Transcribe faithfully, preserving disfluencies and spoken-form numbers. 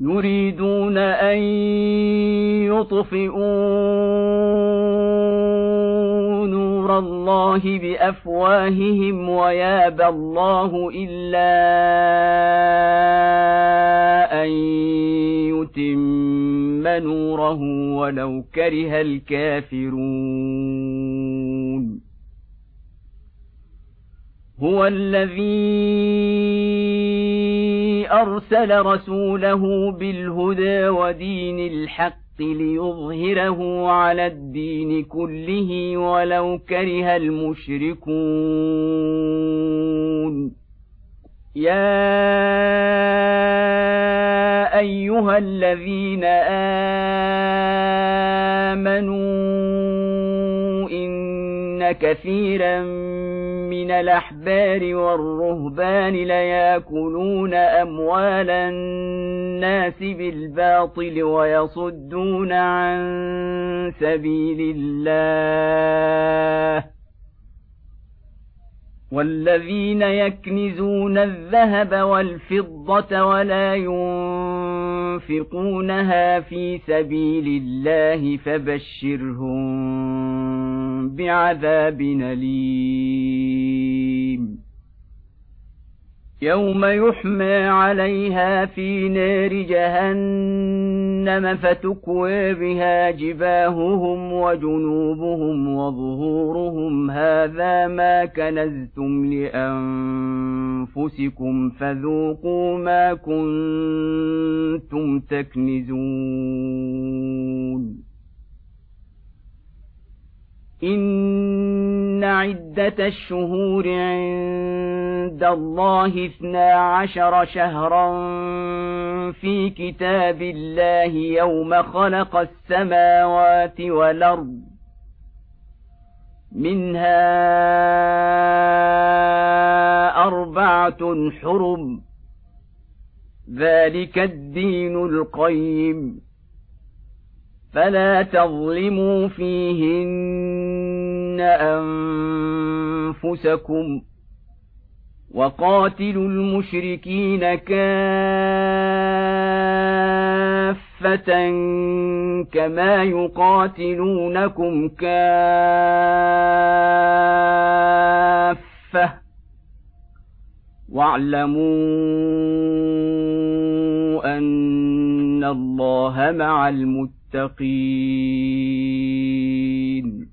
يريدون أن يطفئوا نور الله بأفواههم ويابى الله إلا أن يتم نوره ولو كره الكافرون. هو الذي أرسل رسوله بالهدى ودين الحق ليظهره على الدين كله ولو كره المشركون. يا أيها الذين آمنوا إن كثيرا من الأحبار والرهبان ليأكلون أموال الناس بالباطل ويصدون عن سبيل الله والذين يكنزون الذهب والفضة ولا ينفقونها في سبيل الله فبشرهم بعذاب أليم. يوم يحمى عليها في نار جهنم فتكوى بها جباههم وجنوبهم وظهورهم هذا ما كنزتم لأنفسكم فذوقوا ما كنتم تكنزون. إن عدة الشهور عند الله اثنا عشر شهرا في كتاب الله يوم خلق السماوات والأرض منها أربعة حرم ذلك الدين القيم فلا تظلموا فيهن أنفسكم وقاتلوا المشركين كافة كما يقاتلونكم كافة واعلموا أن الله مع المتقين.